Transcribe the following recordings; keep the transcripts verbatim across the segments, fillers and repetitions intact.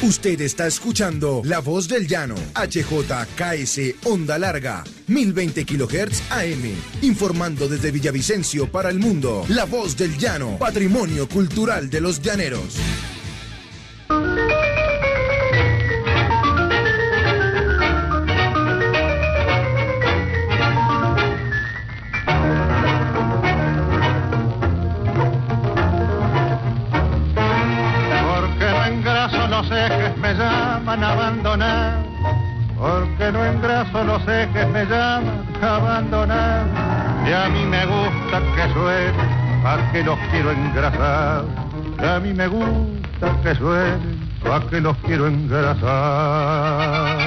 Usted está escuchando La Voz del Llano, H J K S Onda Larga, mil veinte kilohertz A M, informando desde Villavicencio para el mundo. La Voz del Llano, patrimonio cultural de los llaneros. Los ejes me llaman a abandonar, porque no engraso los ejes me llaman a abandonar, y a mí me gusta que suene, a que los quiero engrasar, y a mí me gusta que suene, a que los quiero engrasar.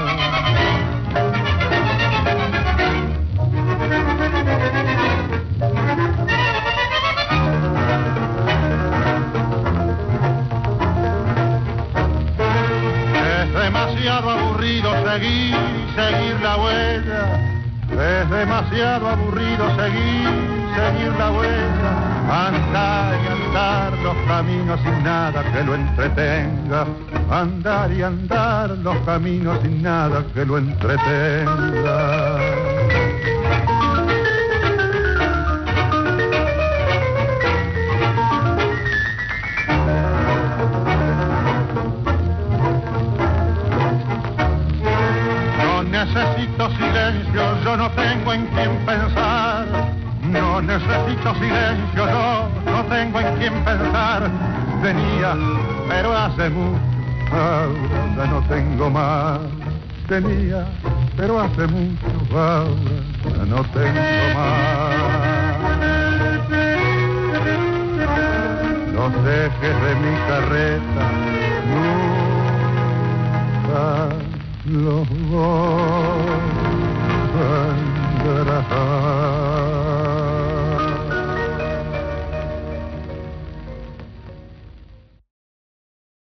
Demasiado aburrido seguir y seguir la huella, es demasiado aburrido seguir y seguir la huella, andar y andar los caminos sin nada que lo entretenga, andar y andar los caminos sin nada que lo entretenga. Necesito silencio, yo no tengo en quién pensar. No necesito silencio, yo no tengo en quién pensar. Tenía, pero hace mucho, ahora no tengo más. Tenía, pero hace mucho, ahora no tengo más. Los ejes de mi carreta nunca los voy a engrasar.